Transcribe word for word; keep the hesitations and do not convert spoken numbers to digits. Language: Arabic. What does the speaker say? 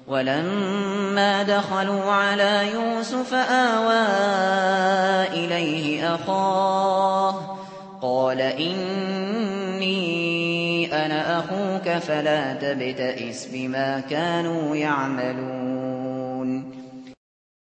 وَلَمَّا دَخَلُوا عَلَىٰ يُوسُفَ آوَىٰ إِلَيْهِ أَخَاهُ قَالَ إِنِّي أَنَا أَخُوكَ فَلَا تَبْتَئِسْ بِمَا كَانُوا يَعْمَلُونَ